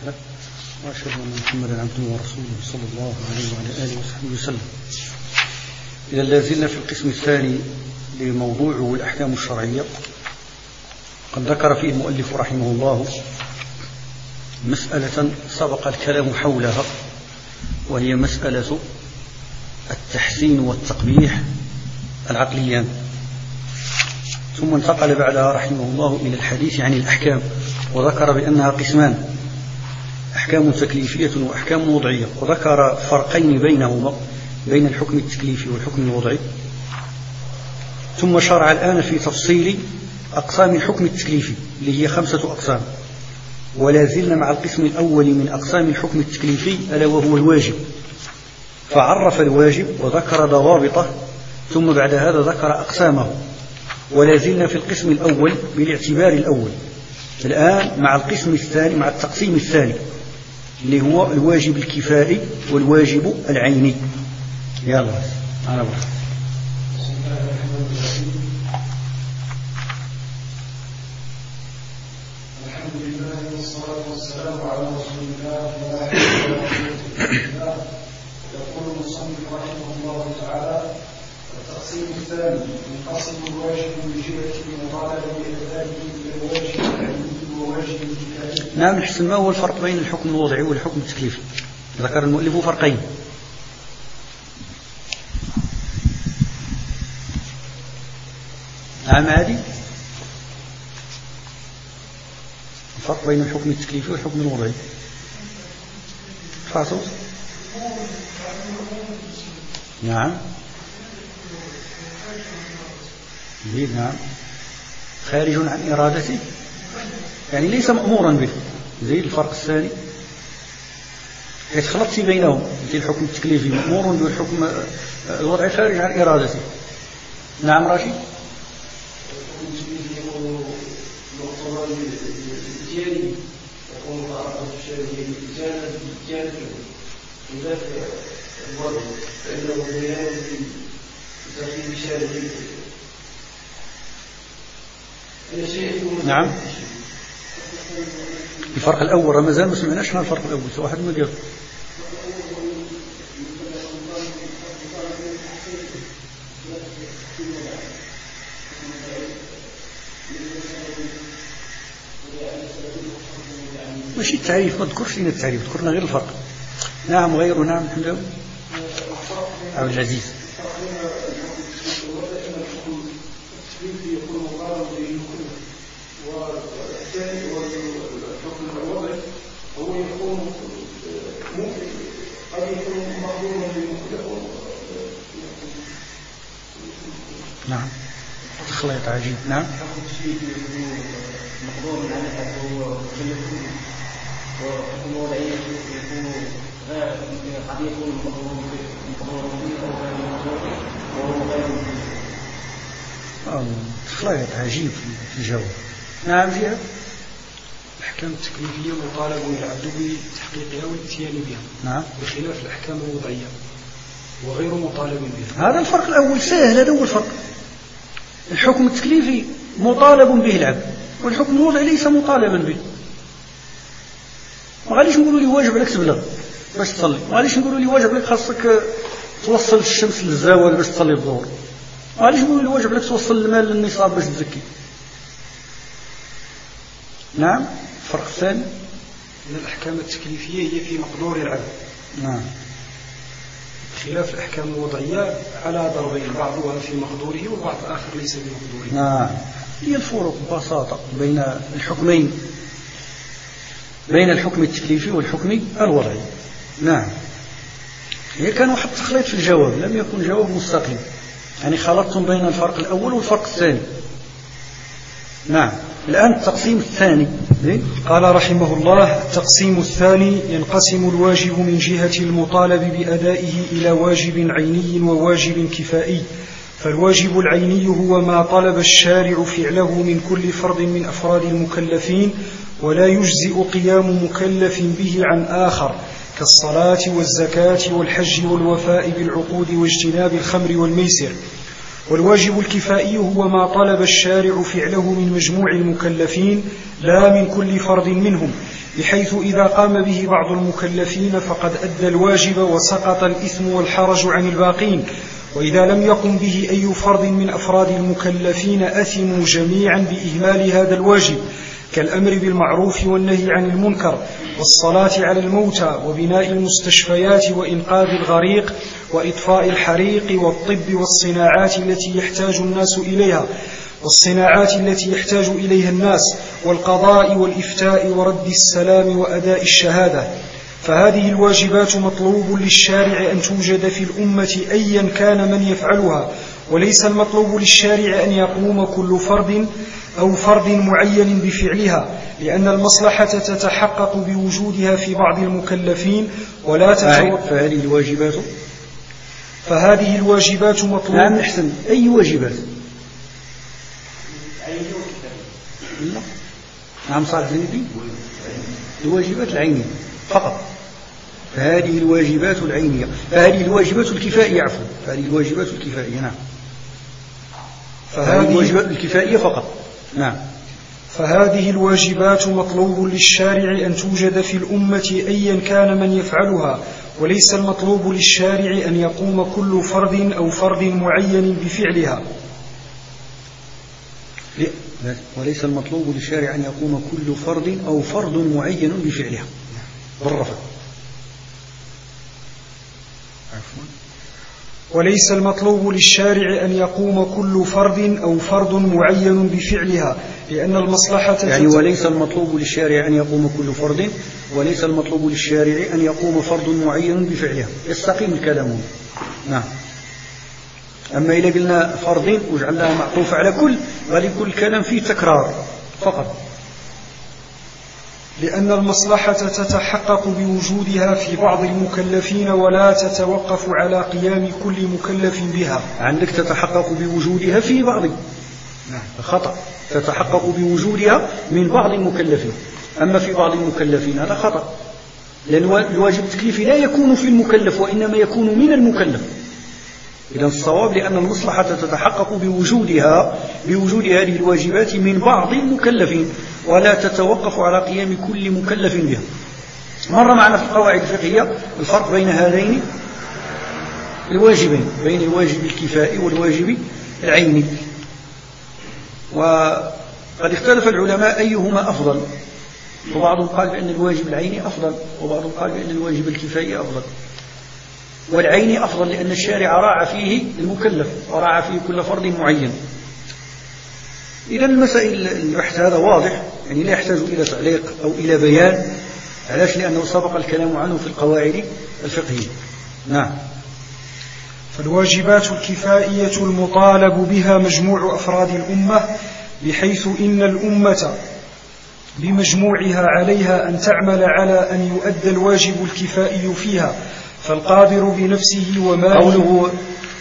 له وأشهد أن محمدا عبده ورسوله صلى الله عليه وعلى آله وصحبه وسلم. إذا لازلنا في القسم الثاني لموضوع الأحكام الشرعية. قد ذكر فيه المؤلف رحمه الله مسألة سبق الكلام حولها، وهي مسألة التحسين والتقبيح العقليان، ثم انتقل بعدها رحمه الله إلى الحديث عن الأحكام، وذكر بأنها قسمان: أحكام تكليفية وأحكام وضعية، وذكر فرقين بينهما بين الحكم التكليفي والحكم الوضعي. ثم شرع الآن في تفصيل أقسام الحكم التكليفي اللي هي 5 أقسام، ولا زلنا مع القسم الأول من أقسام الحكم التكليفي ألا وهو الواجب، فعرف الواجب وذكر ضوابطه، ثم بعد هذا ذكر أقسامه. ولا زلنا في القسم الأول بالاعتبار الأول. الآن مع القسم الثاني، مع التقسيم الثاني اللي هو الواجب الكفائي والواجب العيني. يلا أنا بقى. الحمد لله والصلاة والسلام على رسول الله. يقول المصنف رحمه الله تعالى: التقسيم الثاني ينقسم الواجب من جهة المطالبة بأدائه إلى الواجب العيني وواجب الكفائي. نعم، نحسن ما هو الفرق بين الحكم الوضعي والحكم التكليفي؟ ذكر المؤلف فرقين. نعم، عادي. الفرق بين الحكم التكليفي والحكم الوضعي فاصل. نعم نعم، خارج عن إرادته، يعني ليس مأمورا به، زي الفرق الثاني يتخلط بينهم. في الحكم التكليفي مأمور به، والحكم الوضعي خارج عن إرادته. نعم راشد. نعم، الفرق الأول رمضان ما سمعناش عن الفرق الأول، واحد ما قال. ماشي التعريف، ما تذكرش لنا التعريف، ذكرنا غير الفرق. نعم غيره. نعم الحمد لله. عبد العزيز. نعم، تخليط عجيب. نعم، مقدور على هو وحكم وضعي يكون قد يكون مقدور به وهو غير تخليط عجيب في الجواب. نعم، فيها الأحكام التكليفية مطالب العبد بتحقيقها والاتيان بها، نعم، بخلاف الأحكام الوضعية وغير مطالب بها. هذا الفرق الأول سهل، هذا هو الفرق. الحكم التكليفي مطالب به العبد، والحكم الوضعي ليس مطالبا به. ما غاديش نقولوا لي واجب عليك تبلغ باش تصلي، ما غاديش نقولوا لي واجب عليك خاصك توصل الشمس للزوال باش تصلي الظهر، ما غاديش نقولوا لي واجب عليك توصل المال للنصاب باش تزكي. نعم، الفرق الثاني أن الأحكام التكليفية هي في مقدور العبد، نعم، خلاف الأحكام الوضعية على ضربين، بعضها في مقدوره وبعض آخر ليس بمقدوره. نعم، هي الفروق ببساطة بين الحكمين، بين الحكم التكليفي والحكم الوضعي. نعم، هي كان واحد تخليط في الجواب، لم يكن جواب مستقيم، يعني خلطتم بين الفرق الأول والفرق الثاني. نعم، الآن التقسيم الثاني. قال رحمه الله: التقسيم الثاني ينقسم الواجب من جهة المطالب بأدائه إلى واجب عيني وواجب كفائي. فالواجب العيني هو ما طلب الشارع فعله من كل فرد من أفراد المكلفين، ولا يجزئ قيام مكلف به عن آخر، كالصلاة والزكاة والحج والوفاء بالعقود واجتناب الخمر والميسر. والواجب الكفائي هو ما طلب الشارع فعله من مجموع المكلفين لا من كل فرد منهم، بحيث إذا قام به بعض المكلفين فقد أدى الواجب وسقط الإثم والحرج عن الباقين، وإذا لم يقم به أي فرد من أفراد المكلفين أثموا جميعا بإهمال هذا الواجب، كالأمر بالمعروف والنهي عن المنكر والصلاة على الموتى وبناء المستشفيات وإنقاذ الغريق وإطفاء الحريق والطب والصناعات التي يحتاج إليها الناس والقضاء والإفتاء ورد السلام وأداء الشهادة. فهذه الواجبات مطلوب للشارع أن توجد في الأمة أيا كان من يفعلها، وليس المطلوب للشارع أن يقوم كل فرد أو فرد معين بفعلها، لأن المصلحة تتحقق بوجودها في بعض المكلفين ولا فهذه الواجبات مطلوب. نعم أحسن. أي واجبات؟ نعم صالح الزنيدي، الواجبات العينية فقط. فهذه الواجبات العينية، فهذه الواجبات الكفائية، عفوا، فهذه الواجبات الكفائية. نعم، فهذه الواجبات الكفائية فقط. نعم. فهذه الواجبات مطلوب للشارع أن توجد في الأمة أيا كان من يفعلها، وليس المطلوب للشارع أن يقوم كل فرد أو فرد معين بفعلها. وليس المطلوب للشارع أن يقوم كل فرد أو فرد معين بفعلها بالرفض. وليس المطلوب للشارع أن يقوم كل فرد أو فرد معين بفعلها، لأن المصلحة يعني وليس المطلوب للشارع أن يقوم كل فرد، وليس المطلوب للشارع أن يقوم فرد معين بفعلها. يستقيم الكلام. نعم. أما إذا قلنا فرد وجعلناها معطوفة على كل، غادي يكون الكلام فيه تكرار فقط، لأن المصلحة تتحقق بوجودها في بعض المكلفين ولا تتوقف على قيام كل مكلف بها. عندك تتحقق بوجودها في بعض، خطأ، تتحقق بوجودها من بعض المكلفين، أما في بعض المكلفين هذا خطأ، لأن الواجب التكليفي لا يكون في المكلف وإنما يكون من المكلف. إذن الصواب لأن المصلحة تتحقق بوجود هذه الواجبات من بعض المكلفين ولا تتوقف على قيام كل مكلف بها. مر معنا في القواعد الفقهية الفرق بين هذين الواجبين، بين الواجب الكفائي والواجب العيني، وقد اختلف العلماء أيهما أفضل، وبعضهم قال بأن الواجب العيني أفضل، وبعضهم قال بأن الواجب الكفائي أفضل. والعيني أفضل لأن الشارع راعى فيه المكلف وراعى فيه كل فرد معين. إذا المسائل البحث هذا واضح، يعني لا يحتاج إلى تعليق أو إلى بيان. علاش؟ لأنه سبق الكلام عنه في القواعد الفقهية. نعم. فالواجبات الكفائية المطالب بها مجموع أفراد الأمة، بحيث إن الأمة بمجموعها عليها أن تعمل على أن يؤدى الواجب الكفائي فيها، فالقادر بنفسه وماله. قوله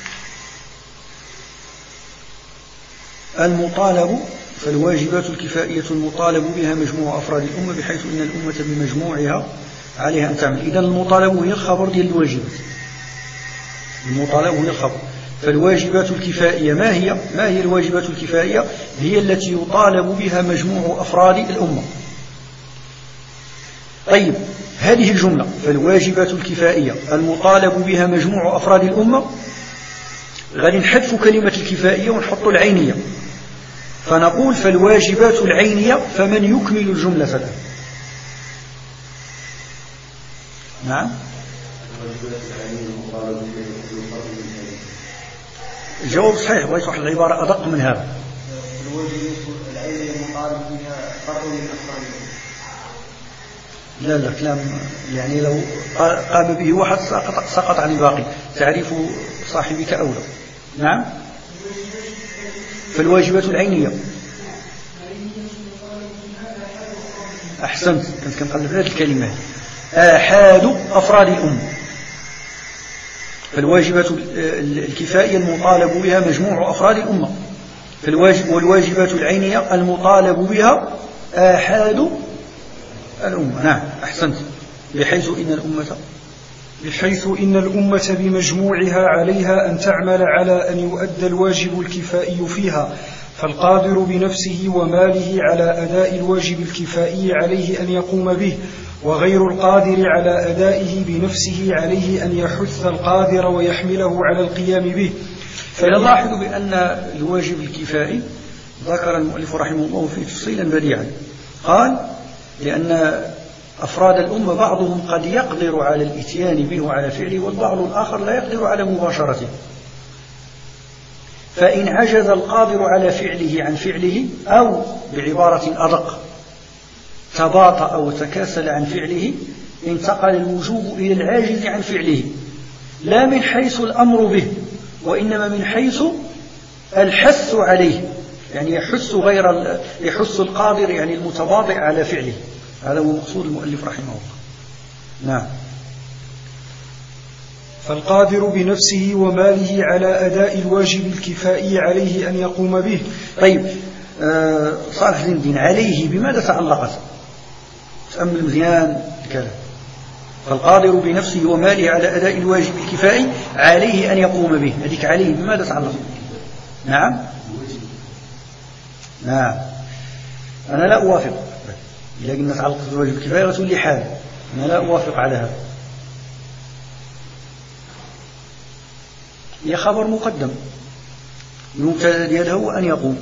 المطالب، فالواجبات الكفائية المطالب بها مجموع أفراد الأمة، بحيث إن الأمة بمجموعها عليها أن تعمل. إذن المطالب هي الخبر ديال الواجبات، المطالب هي الخبر. فالواجبات الكفائية ما هي الواجبات الكفائية؟ هي التي يطالب بها مجموع أفراد الأمة. طيب، هذه الجملة فالواجبات الكفائية المطالب بها مجموع أفراد الأمة، غادي نحذف كلمة الكفائية ونحط العينية، فنقول فالواجبات العينية، فمن يكمل الجملة الآن؟ نعم. الجواب صحيح، بغيت واحد العبارة أدق من هذا. الواجبات العينية المطالب بها فرد من أفراد. لا كلام، يعني لو قام به واحد سقط عن الباقي، تعريف صاحبك أولى. نعم. فالواجبات العينية، أحسنت، كنت كنقلب هذه الكلمات، آحاد أفراد الأمة. فالواجبات الكفائية المطالب بها مجموع أفراد الأمة، والواجبات العينية المطالب بها آحاد الأمة. نعم أحسنت. بحيث إن الأمة بمجموعها عليها أن تعمل على أن يؤدى الواجب الكفائي فيها، فالقادر بنفسه وماله على أداء الواجب الكفائي عليه أن يقوم به، وغير القادر على أدائه بنفسه عليه أن يحث القادر ويحمله على القيام به. فنلاحظ بأن الواجب الكفائي ذكر المؤلف رحمه الله فيه تفصيلا بديعا. قال لأن أفراد الأمة بعضهم قد يقدر على الإتيان به وعلى فعله، والبعض الآخر لا يقدر على مباشرته. فإن عجز القادر على فعله عن فعله، أو بعبارة أدق تباطأ أو تكاسل عن فعله، انتقل الوجوب إلى العاجز عن فعله، لا من حيث الأمر به، وإنما من حيث الحث عليه، يعني يحث القادر يعني المتباطئ على فعله. هذا هو مقصود المؤلف رحمه الله. نعم. فالقادر بنفسه وماله على أداء الواجب الكفائي عليه أن يقوم به. طيب، صالح الدين عليه بماذا تعلقت؟ تأمل مزيان الكلام. فالقادر بنفسه وماله على أداء الواجب الكفائي عليه أن يقوم به، هذيك عليه بماذا تعلق؟ نعم أنا لا أوافق. إذا قلنا تعلق بالواجب الكفائي رسول لي حال، أنا لا أوافق على هذا. هي خبر مقدم، المبتدأ ديالها هو أن يقوم.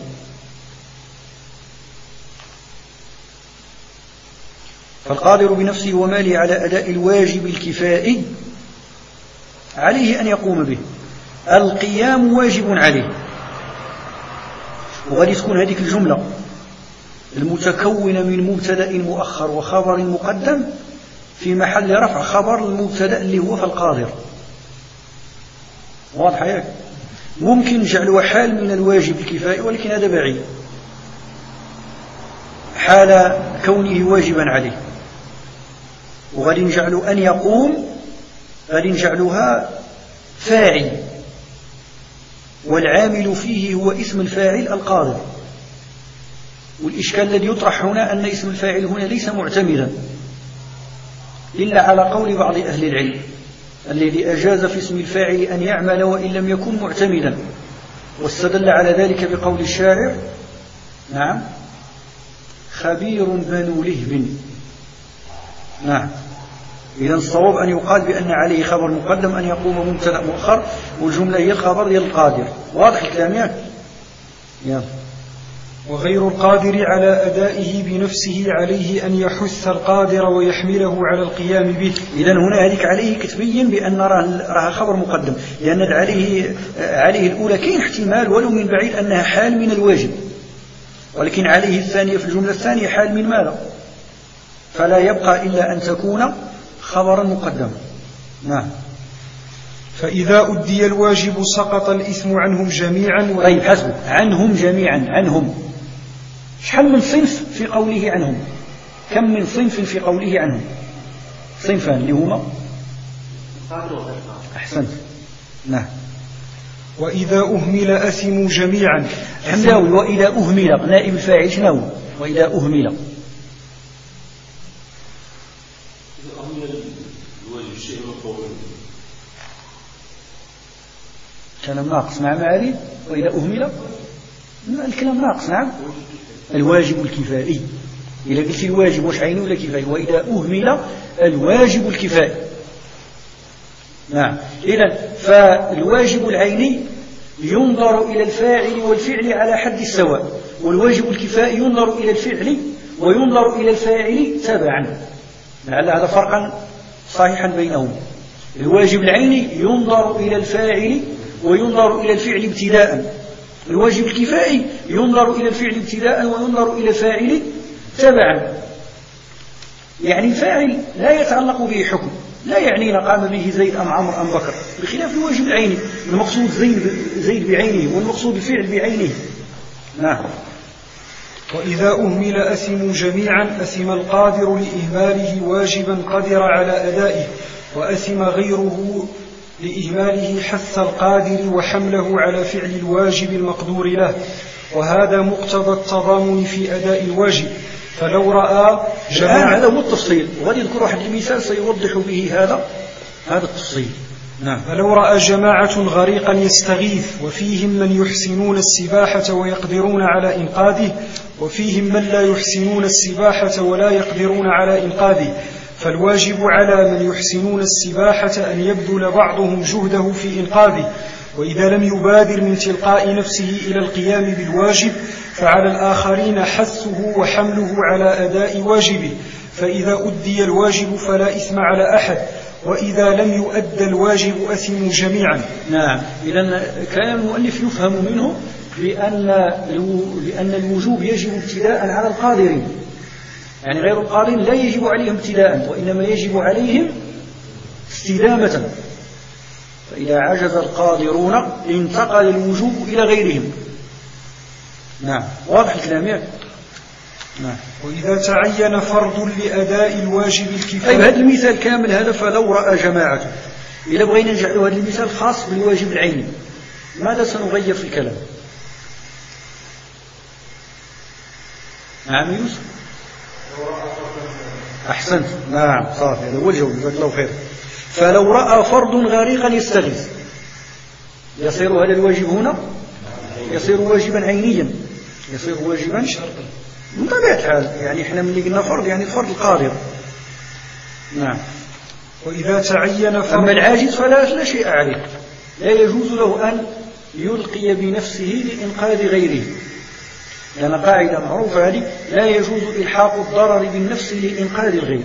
فالقادر بنفسه وماله على أداء الواجب الكفائي عليه أن يقوم به. القيام واجب عليه، وغادي تكون هذه الجملة المتكونة من مبتدأ مؤخر وخبر مقدم في محل رفع خبر المبتدأ اللي هو فالقادر. واضح هيك؟ ممكن نجعله حال من الواجب الكفائي، ولكن هذا بعيد، حال كونه واجبا عليه. وغادي نجعله أن يقوم، غادي نجعلها فاعل، والعامل فيه هو اسم الفاعل القادر. والإشكال الذي يطرح هنا أن اسم الفاعل هنا ليس معتمدا إلا على قول بعض أهل العلم الذي أجاز في اسم الفاعل أن يعمل وإن لم يكن معتمدا، واستدل على ذلك بقول الشاعر: نعم خبير بنو لهب. نعم. إذا الصواب أن يقال بأن عليه خبر مقدم أن يقوم مبتدأ مؤخر، والجملة هي الخبر ديال القادر. واضح الكلام ياك؟ وغير القادر على أدائه بنفسه عليه أن يحث القادر ويحمله على القيام به. إذن هنا هذيك عليه كتبين بأن راها خبر مقدم، لأن عليه الأولى كاين احتمال ولو من بعيد أنها حال من الواجب، ولكن عليه الثانية في الجملة الثانية حال من ماذا؟ فلا يبقى إلا أن تكون خبرا مقدما. نعم. فإذا أدي الواجب سقط الإثم عنهم جميعا. طيب حسب، عنهم جميعا، عنهم شحال من صنف في قوله عنهم؟ كم من صنف في قوله عنهم؟ صنفان اللي هما أحسنت. نعم. وإذا أهمل أثموا جميعا. حمداوي. وإذا أهمل نائب الفاعل شنو؟ وإذا أهمل كلام ناقص مع معاري. وإذا أهمل الكلام ناقص. نعم. الواجب الكفائي، إذا قلت الواجب واش عيني ولا كفائي؟ وإذا أهمل الواجب الكفائي. نعم. إذن فالواجب العيني ينظر إلى الفاعل والفعل على حد السواء، والواجب الكفائي ينظر إلى الفعل وينظر إلى الفاعل تبعا. لعل هذا فرقا صحيحا بينهم. الواجب العيني ينظر إلى الفاعل وينظر إلى الفعل ابتداء، الواجب الكفائي ينظر إلى الفعل ابتداء وينظر إلى الفاعل تبعا. يعني الفاعل لا يتعلق به حكم، لا يعنينا قام به زيد أم عمرو أم بكر، بخلاف الواجب العيني المقصود زيد بعينه والمقصود الفعل بعينه. نعم. وإذا أهمل أثموا جميعا. أثم القادر لإهماله واجبا قدر على أدائه، وأثم غيره لإهماله حث القادر وحمله على فعل الواجب المقدور له، وهذا مقتضى التضامن في أداء الواجب. فلو رأى جماعة، هذا هو التفصيل، وغادي يذكر واحد المثال سيوضح به هذا التفصيل. نعم. فلو رأى جماعة غريقا يستغيث وفيهم من يحسنون السباحة ويقدرون على إنقاذه وفيهم من لا يحسنون السباحة ولا يقدرون على إنقاذه، فالواجب على من يحسنون السباحة أن يبذل بعضهم جهده في إنقاذه، وإذا لم يبادر من تلقاء نفسه إلى القيام بالواجب فعلى الآخرين حثه وحمله على أداء واجبه، فإذا أدي الواجب فلا إثم على أحد، وإذا لم يؤد الواجب أثموا جميعا. نعم. إذن كان المؤلف يفهم منه لأن الوجوب يجب ابتداء على القادرين، يعني غير القادرين لا يجب عليهم ابتداء وإنما يجب عليهم استدامة، فإذا عجز القادرون انتقل الوجوب إلى غيرهم. نعم. واضح الكلام يعني؟ نعم. وإذا تعين فرض لأداء الواجب الكفاية. طيب هذا المثال كامل هذا فلو رأى جماعة، إذا بغينا نجعل هذا المثال خاص بالواجب العيني ماذا سنغير في الكلام؟ نعم يوسف. أحسنت. نعم صافي، هذا هو الجواب، جزاك الله خير. فلو رأى فرد غريقا يستغيث يصير هذا الواجب هنا يصير واجبا عينيا، يصير واجبا من طبيعة الحال، يعني احنا من اللي قلنا فرض يعني الفرض القادر. نعم. وإذا تعين فرض. أما العاجز فلا شيء عليه، لا يجوز له أن يلقي بنفسه لإنقاذ غيره، لأن قاعدة معروفة هذه لا يجوز إلحاق الضرر بالنفس لإنقاذ الغير.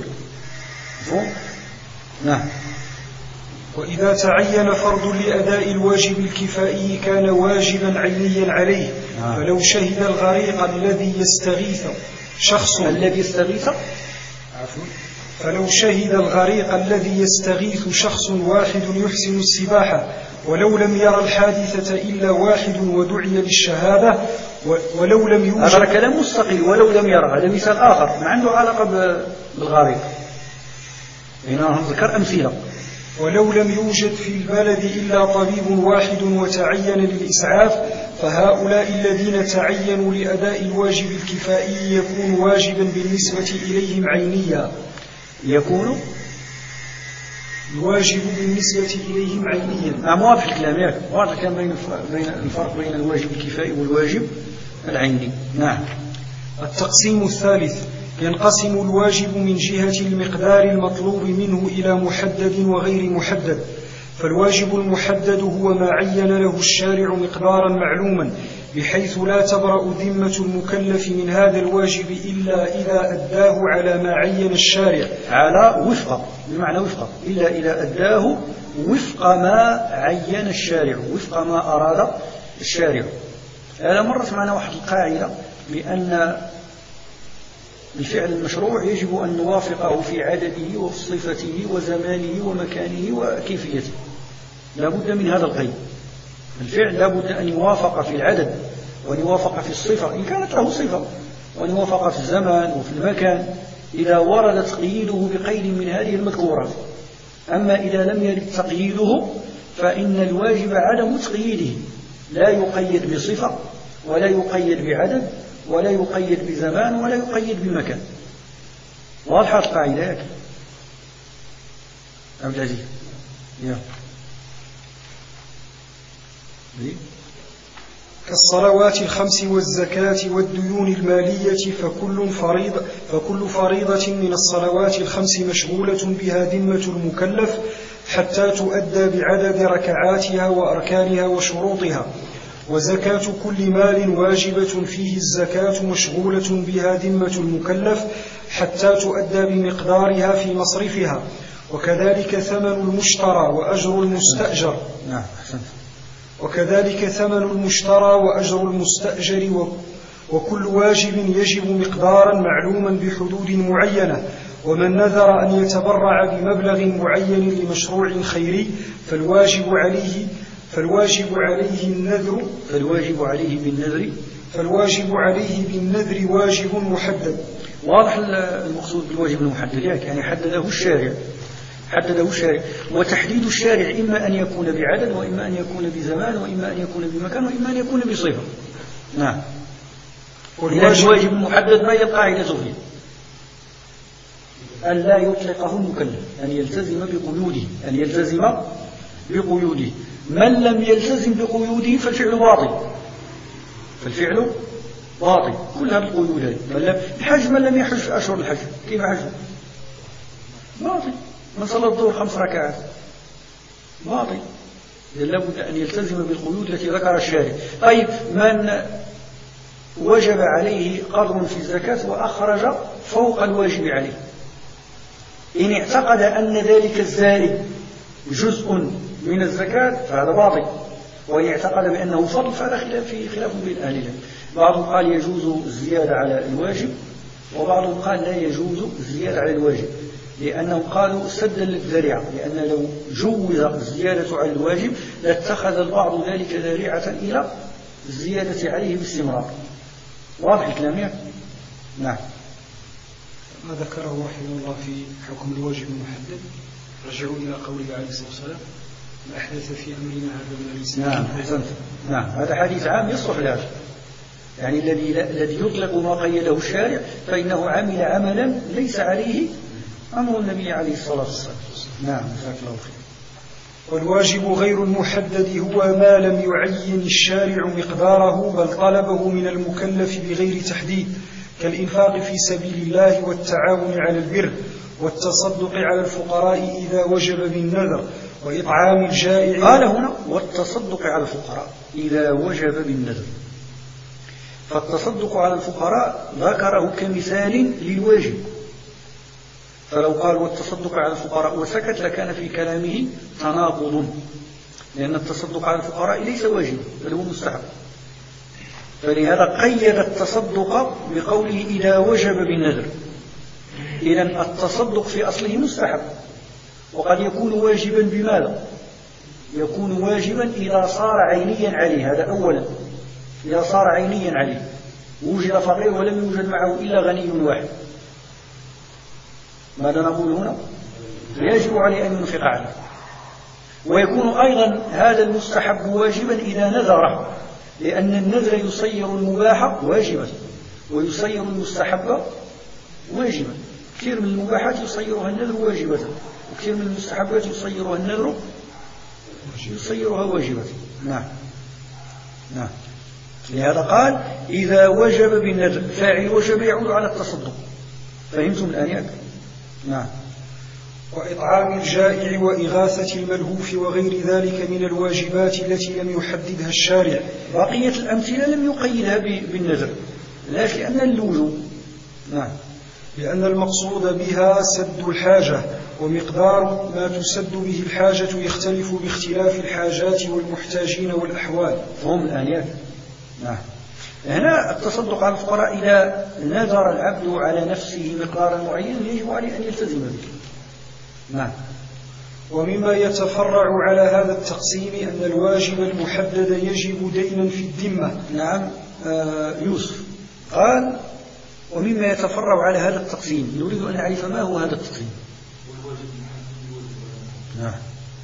نعم. وإذا تعين فرض لأداء الواجب الكفائي كان واجبا عينيا عليه. فلو شهد الغريق الذي يستغيث شخص فلو شهد الغريق الذي يستغيث شخص واحد يحسن السباحة ولو لم يرى الحادثة إلا واحد ودعي للشهادة ولو لم يوجد. هذا كلام مستقل. ولو لم يرى هذا مثال آخر ما عنده علاقة بالغريق، هنا ذكر أمثلة. ولو لم يوجد في البلد إلا طبيب واحد وتعين للإسعاف فهؤلاء الذين تعينوا لأداء الواجب الكفائي يكون واجبا بالنسبة إليهم عينيا. يكون الواجب بالنسبة إليهم عينيا. نعم. واضح الكلام، واضح كان بين الفرق بين الواجب الكفائي والواجب العيني. نعم. التقسيم الثالث. ينقسم الواجب من جهة المقدار المطلوب منه إلى محدد وغير محدد، فالواجب المحدد هو ما عين له الشارع مقدارا معلوما بحيث لا تبرأ ذمة المكلف من هذا الواجب إلا إذا أداه على ما عين الشارع، على وفق بمعنى وفق، إلا إذا أداه وفق ما عين الشارع، وفق ما أراد الشارع. هذا مرت معنا واحد القاعدة بأن الفعل المشروع يجب أن نوافقه في عدده وفي صفته وزمانه ومكانه وكيفيته، لا بد من هذا القيد. الفعل لا بد أن يوافق في العدد وأن يوافق في الصفة إن كانت له صفة، وأن يوافق في الزمان وفي المكان إذا ورد تقييده بقيد من هذه المذكورات. أما إذا لم يرد تقييده فإن الواجب عدم تقييده، لا يقيد بصفة ولا يقيد بعدد ولا يقيد بزمان ولا يقيد بمكان. واضحة القاعدة يا عبد العزيز؟ كالصلوات الخمس والزكاة والديون المالية فكل فريضة من الصلوات الخمس مشغولة بها ذمة المكلف حتى تؤدى بعدد ركعاتها وأركانها وشروطها، وزكاة كل مال واجبة فيه الزكاة مشغولة بها ذمة المكلف حتى تؤدى بمقدارها في مصرفها، وكذلك ثمن المشترى وأجر المستأجر. وكذلك ثمن المشترى وأجر المستأجر، وكل واجب يجب مقدارا معلوما بحدود معينة. ومن نذر أن يتبرع بمبلغ معين لمشروع خيري فالواجب عليه بالنذر واجب محدد. واضح المقصود بالواجب المحدد، يعني حدده الشارع. وتحديد الشارع إما أن يكون بعدد وإما أن يكون بزمان وإما أن يكون بمكان وإما أن يكون بصفة. نعم. والواجب المحدد ما هي القاعدة فيه؟ أن لا يطلقه المكلف، أن يلتزم بقيوده، أن يلتزم بقيوده. من لم يلتزم بقيوده فالفعل باطل كل هذه القيود. الحج من لم يحج في أشهر الحج كيف حج؟ باطل. من صلى الظهر 5 ركعات باطل. لابد أن يلتزم بالقيود التي ذكر الشارع. طيب من وجب عليه قدر في الزكاة وأخرج فوق الواجب عليه، إن اعتقد أن ذلك الزائد جزء من الزكاة فهذا باطل، وإن اعتقد بأنه فضل فهذا خلاف بين أهل العلم. بعضهم قال يجوز الزيادة على الواجب، وبعضهم قال لا يجوز الزيادة على الواجب، لأنهم قالوا سدا للذريعة، لأن لو جوز الزيادة على الواجب لاتخذ البعض ذلك ذريعة إلى الزيادة عليه باستمرار. واضح الكلام؟ نعم. ما ذكره رحمه الله في حكم الواجب المحدد رجعوا إلى قوله عليه الصلاة والسلام: ما أحدث في أمرنا هذا من الإسلام. نعم أحسنت. نعم هذا حديث عام يصلح لهذا، يعني الذي يطلق ما قيده الشارع فإنه عمل عملا ليس عليه أمر النبي عليه الصلاة والسلام. نعم جزاك الله خير. والواجب غير المحدد هو ما لم يعين الشارع مقداره بل طلبه من المكلف بغير تحديد، كالإنفاق في سبيل الله والتعاون على البر والتصدق على الفقراء إذا وجب بالنذر وإطعام الجائع. قال هنا والتصدق على الفقراء إذا وجب بالنذر، فالتصدق على الفقراء ذكره كمثال للواجب، فلو قال والتصدق على الفقراء وسكت لكان في كلامه تناقض، لأن التصدق على الفقراء ليس واجب بل هو مستحب، فلهذا قيد التصدق بقوله إذا وجب بالنذر. إذن التصدق في أصله مستحب، وقد يكون واجبا بماذا؟ يكون واجبا إذا صار عينيا عليه، هذا أولا، إذا صار عينيا عليه، وجد فقير ولم يوجد معه إلا غني واحد، ماذا نقول هنا؟ يجب عليه أن ينفق عليه. ويكون أيضا هذا المستحب واجبا إذا نذره، لأن النذر يصير المباح واجبا ويصير المستحب واجبا. كثير من المباحات يصيرها النذر واجبة، وكثير من المستحبات يصيرها النذر واجبة. نعم. لهذا قال إذا وجب بالنذر، فاعل وجب يعود على التصدق. فهمتم الآن؟ نعم. وإطعام الجائع وإغاثة الملهوف وغير ذلك من الواجبات التي لم يحددها الشارع. بقية الأمثلة لم يقيدها بالنذر، لكن لأن اللوجوب. نعم. لأن المقصود بها سد الحاجة، ومقدار ما تسد به الحاجة يختلف باختلاف الحاجات والمحتاجين والأحوال. فهم الآن. نعم. هنا التصدق على الفقراء إذا نذر العبد على نفسه مقدارا معينا يجب عليه أن يلتزم به. نعم. ومما يتفرع على هذا التقسيم أن الواجب المحدد يجب دينا في الذمة. نعم. يوسف قال ومما يتفرع على هذا التقسيم، نريد أن نعرف ما هو هذا التقسيم. نعم.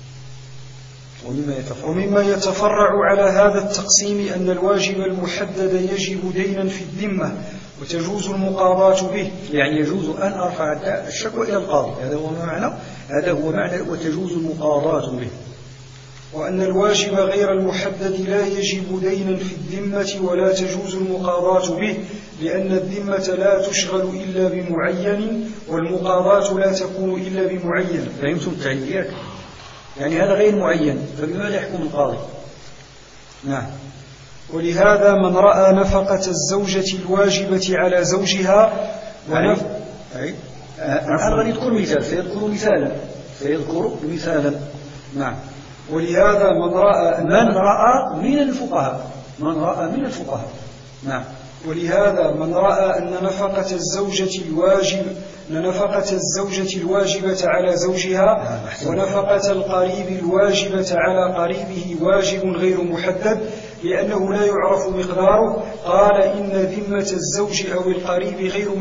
ومما يتفرع على هذا التقسيم أن الواجب المحدد يجب دينا في الذمة وتجوز المقاضاة به، يعني يجوز أن أرفع الشكوى إلى القاضي، هذا هو معنى وتجوز المقاضاة به. وأن الواجب غير المحدد لا يجب دينا في الذمة ولا تجوز المقاضاة به، لأن الذمة لا تشغل إلا بمعين والمقاضاة لا تكون إلا بمعين. فهمتم التعليقات؟ يعني هذا غير معين، فبماذا يحكم القاضي؟ نعم. ولهذا من رأى نفقة الزوجة الواجبة على زوجها الآن يذكر مثال، سيذكر مثالا. نعم. ولهذا من رأى من الفقهاء. نعم. ولهذا من رأى أن نفقة الزوجة الواجبة على زوجها ونفقة القريب الواجبة على قريبه واجب غير محدد لأنه لا يعرف مقداره، قال إن ذمة الزوج أو القريب غير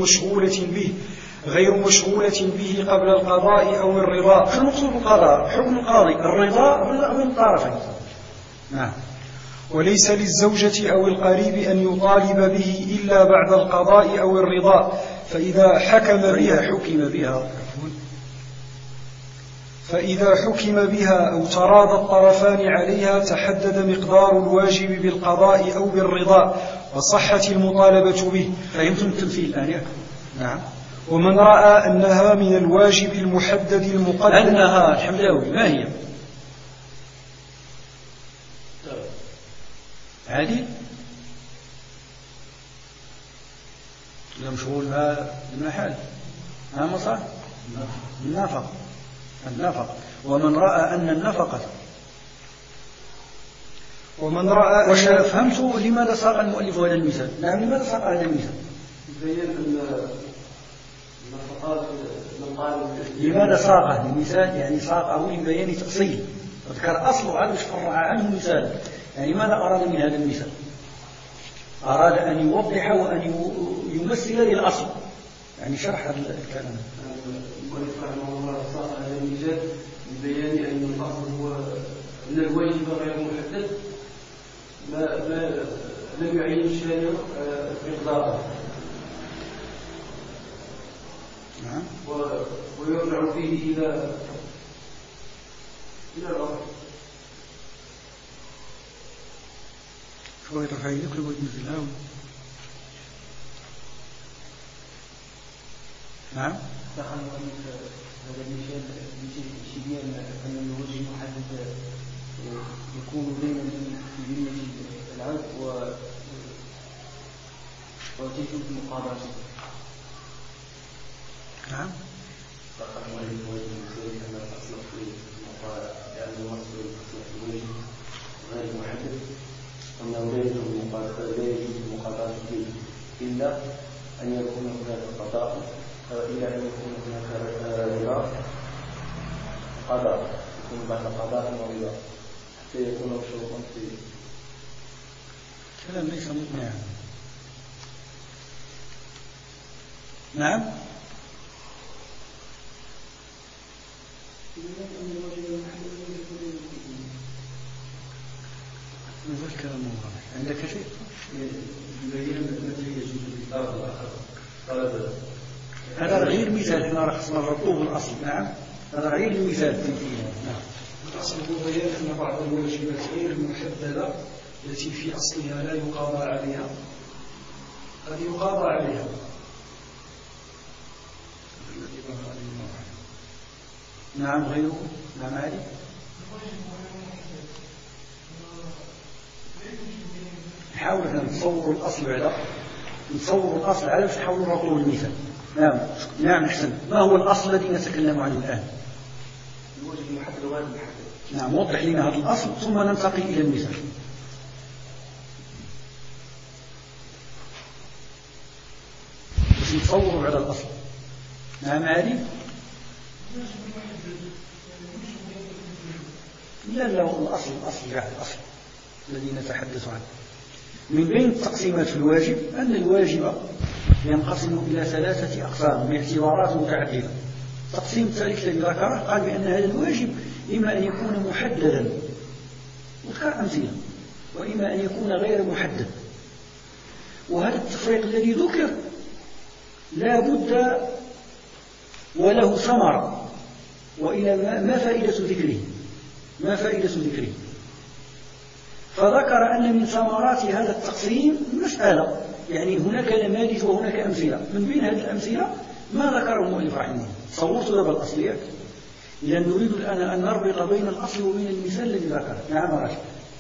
مشغولة به قبل القضاء أو الرضا. شو مقصود القضاء؟ حكم القاضي الرضا من الطرفين. نعم. وليس للزوجة أو القريب أن يطالب به إلا بعد القضاء أو الرضا، فإذا حكم بها فإذا حكم بها أو تراضى الطرفان عليها تحدد مقدار الواجب بالقضاء أو بالرضا وصحت المطالبة به. فهمتم التمثيل الآن؟ نعم. ومن رأى أنها من الواجب المحدد المقدر أنها الحمداوي ما هي؟ هذه لا مشغول بالمحل ما صار النفقة. ومن رأى أن النفقة فهمت لماذا صاغ المؤلف هذا المثال؟ نعم لماذا صاغ هذا المثال؟ لماذا صاغه المثال؟ يعني صاغه لبيان تأصيل وذكر أصله على فرع عنه مثال. يعني ماذا أراد من هذا المثال؟ أراد أن يوضح وأن يمثل للأصل، يعني شرح الكلام. المؤلف رحمه الله صاغ هذا المثال لبيان أن الأصل هو أن الواجب غير محدد ما لم يعين الشارع مقداره، ويرجع فيه إلى الأرض. شو يرفع يدك لو ينزل الهواء؟ نعم. هذا المثال بيان أن الوجه المحدد يكون دائما في ذمة العبد وتجب المقابلة. نعم. فقط المؤلف هو المثال أن الأصل في المقابلة لأن الأصل في الوجه غير محدد، أنه لا يجوز المقابلة به إلا أن يكون هناك قضاء، إلى أن يكون هناك رضا قضاء، يكون بعد قضاء ورضا حتى يكون شروطا في كلام ليس مقنعا. نعم. نزل كلام واضح. عندك شيء؟ هذا غير مثال، احنا رخصنا الرطوب الأصل. نعم هذا غير المثال فيه. نعم. الأصل هو بيان أن بعض الواجبات غير المحددة التي في أصلها لا يقاضى عليها قد يقاضى عليها. نعم غيره. نعم عادي. نحاول نصور الأصل بعد نصور الأصل على باش نحاول نرطب المثال. نعم أحسن. ما هو الأصل الذي نتكلم عنه الآن؟ الوجه المحدد وغير المحدد. نعم وضح لنا هذا الأصل ثم ننتقل إلى المثال. بس نتصور على الأصل. نعم عادي. لا الأصل الذي نتحدث عنه. من بين التقسيمات في الواجب أن الواجب ينقسم إلى 3 أقسام باعتبارات متعددة. التقسيم الثالث الذي ذكره قال بأن هذا الواجب إما أن يكون محددا وذكر أمثلة، وإما أن يكون غير محدد. وهذا التفريق الذي ذكر لا بد وله ثمرة، وإلى ما فائدة ذكره؟ فذكر أن من ثمرات هذا التقسيم مسألة، يعني هناك نماذج وهناك أمثلة. من بين هذه الأمثلة ما ذكره المؤلف رحمه الله. صورت هذا الأصليات. إذا نريد الآن أن نربط بين الأصل وبين المثال الذي ذكره. نعم راشد.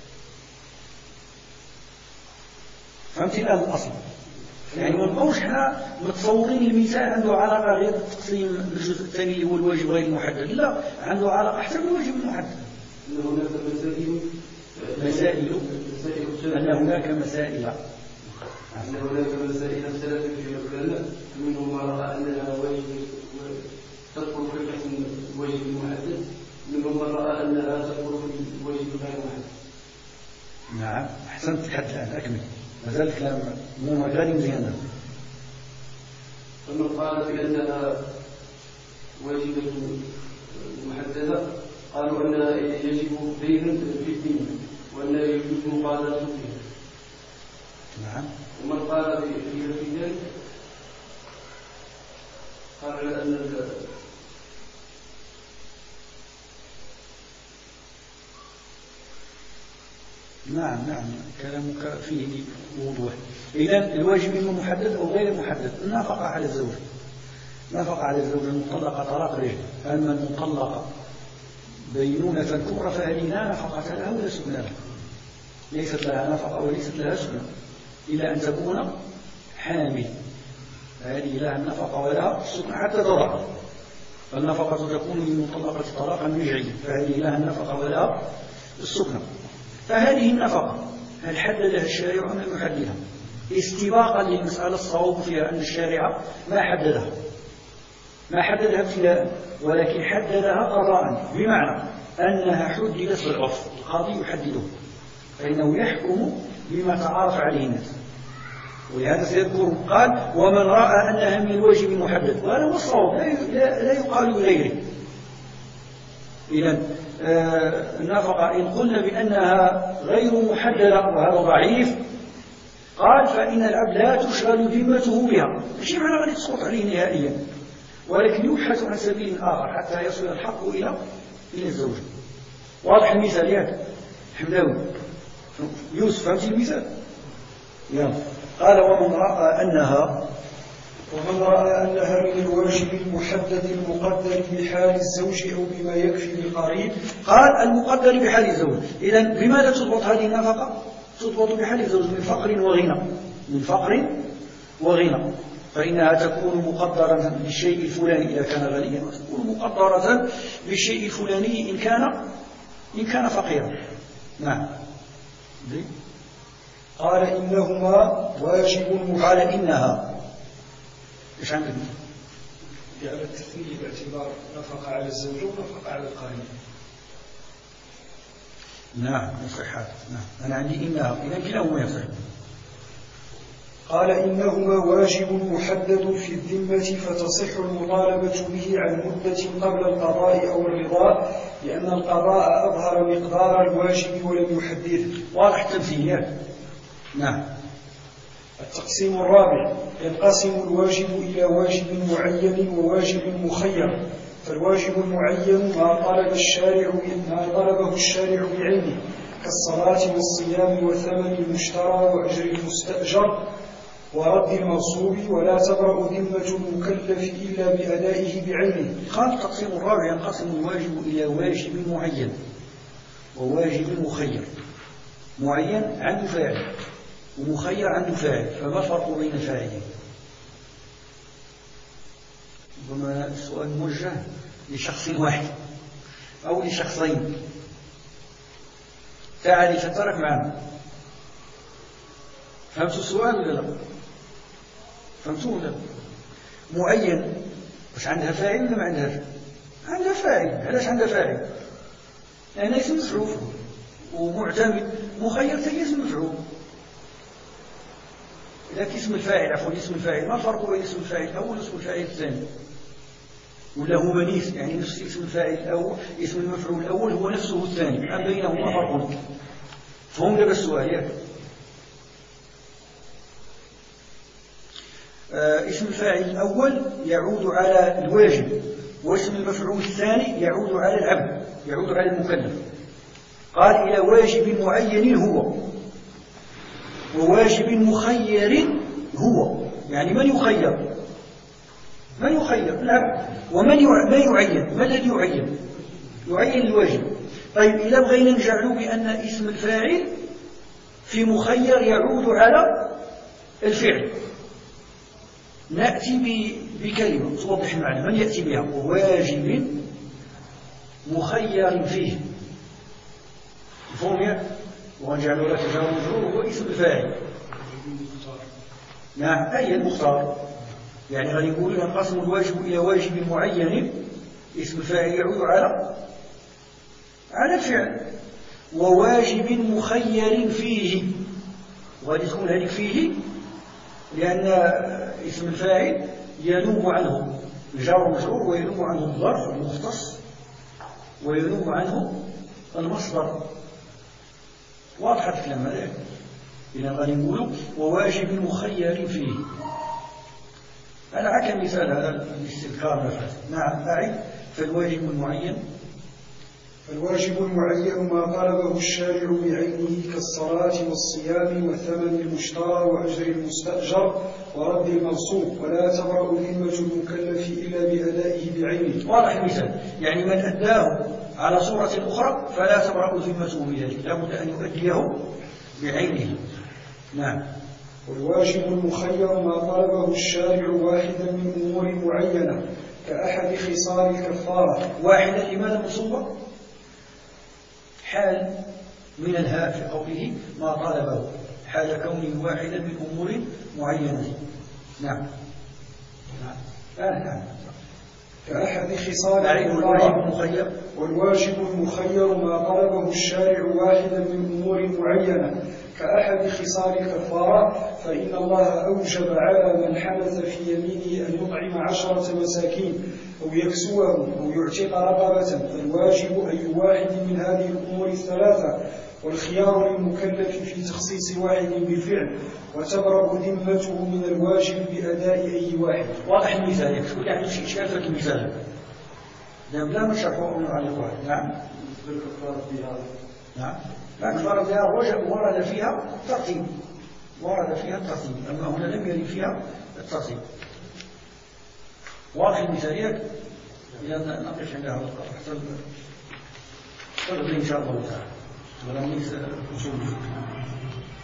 فهمت الآن الأصل؟ يعني ما نبقوش احنا متصورين المثال عنده علاقة غير التقسيم بالجزء الثاني اللي هو الواجب غير المحدد، لا عنده علاقة حتى بالواجب المحدد. أن هناك مسائل اختلفت في العلماء، منهم من رأى أنها واجب تدخل في القسم الواجب المحدد، منهم من رأى أنها تدخل في الواجب غير المحدد. نعم أحسنت. حتى الآن أكمل، ما زال كلام مو غير مزيان. فمن قال بأنها واجبة محددة قالوا أنها يجب دين في الدين وأنها يجوز مقابلة فيها. نعم. ومن قال في ذلك قال أن نعم كلامك فيه وضوح. إذن الواجب إما محدد أو غير محدد. النفقة على الزوج، نفقة على الزوج المطلقة طلاق رجل، أما المطلقة بينونة كبرى فهذه لا نفقة لها ولا سكن لها، ليست لها نفقة وليست لها سكن إلا أن تكون حامل، هذه لها النفقة ولها السكن حتى تضع. فالنفقة تكون للمطلقة طلاقا رجعيا، فهذه لها النفقة ولها السكن. فهذه النفقة هل حددها الشارع أم لم يحددها؟ استباقا للمسألة الصواب فيها أن الشارع ما حددها ابتداء، ولكن حددها قضاء، بمعنى أنها حددت بالعرف، القاضي يحدده فإنه يحكم بما تعارف عليه الناس. ولهذا سيذكر قال ومن رأى أنها من الواجب المحدد، وهذا هو الصواب لا يقال لغيره. إذن النفقة إن قلنا بأنها غير محددة وهذا ضعيف، قال فإن العبد لا تشغل ذمته بها، ماشي معنى غادي تسقط عليه نهائيا، ولكن يبحث عن سبيل آخر حتى يصل الحق إلى الزوج. واضح المثال ياك حمداوي؟ يوسف فهمتي المثال؟ يلا. قال ومن رأى أنها من الواجب المحدد المقدر بحال الزوج أو بما يكفي للقريب. قال المقدر بحال الزوج. إذن بماذا تضبط هذه النفقة؟ تضبط بحال الزوج من فقر وغنى، فإنها تكون مقدرة بالشيء الفلاني إذا كان غنيا، وتكون مقدرة بالشيء الفلاني إن كان فقيرا. نعم. قال إنهما واجب. قال إنها إيش عندك؟ على التثنية باعتبار نفقة على الزوج ونفقة على القرين. نعم صحيح. نعم أنا عندي إنها، إذا كلاهما يصح. قال إنهما واجب محدد في الذمة، فتصح المطالبة به عن مدة قبل القضاء أو الرضا، لأن القضاء أظهر مقدار الواجب ولم يحدده. واضح التمثيلات. نعم. التقسيم الرابع: ينقسم الواجب إلى واجب معين وواجب مخير. فالواجب المعين ما طلبه الشارع بعينه، كالصلاة والصيام وثمن المشترى وأجر المستأجر ورد المغصوب، ولا تبرأ ذمة المكلف إلا بأدائه بعينه. قال التقسيم الرابع: ينقسم الواجب إلى واجب معين وواجب مخير. معين عنده فاعل ومخير عنده فاعل، فما الفرق بين الفاعلين؟ ربما السؤال موجه لشخص واحد أو لشخصين. تعالي فترك معنا. فهمتوا السؤال ولا لا؟ فهمتوه ولا لا؟ معين واش عندها فاعل ولا ما عندهاش؟ عندها فاعل. علاش عندها فاعل؟ لأنه اسم مفعول ومعتمد. مخير حتى اسم مفعول. إذا اسم الفاعل اسم الفاعل، ما الفرق بين اسم الفاعل الأول واسم الفاعل الثاني؟ ولا هو منيس، يعني نفس اسم الفاعل الأول، اسم المفعول الأول هو نفسه الثاني، أم بينهما فرق؟ فهم دابا السؤال. اسم الفاعل الأول يعود على الواجب، واسم المفعول الثاني يعود على العبد، يعود على المكلف. قال إلى واجب معين هو، وواجب مخير هو. يعني من يخير؟ من يخير؟ العبد. ومن يعين؟ ما الذي يعين؟ يعين الواجب. طيب إذا بغينا نجعله بأن اسم الفاعل في مخير يعود على الفعل، نأتي بكلمة توضح المعنى. من يأتي بها؟ واجب مخير فيه. مفهوم؟ ونجعل لك جار مجرور هو اسم الفاعل. نعم، أي المختار. يعني غادي نقول ينقسم الواجب إلى واجب معين، اسم الفاعل يعود على الفعل، وواجب مخير فيه. وغادي تكون هذه فيه لأن اسم الفاعل ينوب عنه الجار مجرور، وينوب عنه الظرف المختص، وينوب عنه المصدر. واضحة الكلام هذا؟ إذا غادي نقولوا وواجب مخير فيه. أنا عكا مثال هذا الاستذكار نفسه. نعم، أعد. فالواجب المعين الواجب المعين ما طلبه الشارع بعينه كالصلاة والصيام وثمن المشترى وأجر المستأجر ورد المغصوب، ولا تبرأ ذمة المكلف إلا بأدائه بعينه. واضح المثال، يعني من أداه على صورة أخرى فلا تبرأ ذمته بذلك، لابد أن يؤديه بعينه. نعم. والواجب المخير ما طلبه الشارع واحدا من أمور معينة كأحد خصال الكفارة. واحدا لماذا مصوبة؟ حال من الهاء في قوله ما طلبه، حال كونه واحدا من أمور معينة. نعم. نعم. كأحد خصال الكفارة. والواجب المخير ما طلبه الشارع واحدا من أمور معينة كأحد خصال الكفارة، فإن الله أوجب على من حدث في يمينه أن يطعم 10 مساكين أو يكسوهم أو يعتق رقبة، فالواجب أي واحد من هذه الأمور الثلاثة، والخيار للمكلف في تخصيص واحد بالفعل، وتبرأ ذمته من الواجب بأداء أي واحد. واضح المثال، يكفي يعني إشكال في المثال. نعم. لا مشرفه على الواحد. نعم. نعم. الكفارة فيها ورد فيها الترتيب، أما هنا لم يرد فيها الترتيب. واضح المثاليات. إذا نقف عند هذا القدر حتى إن شاء الله تعالى ولا ننسى الأصول.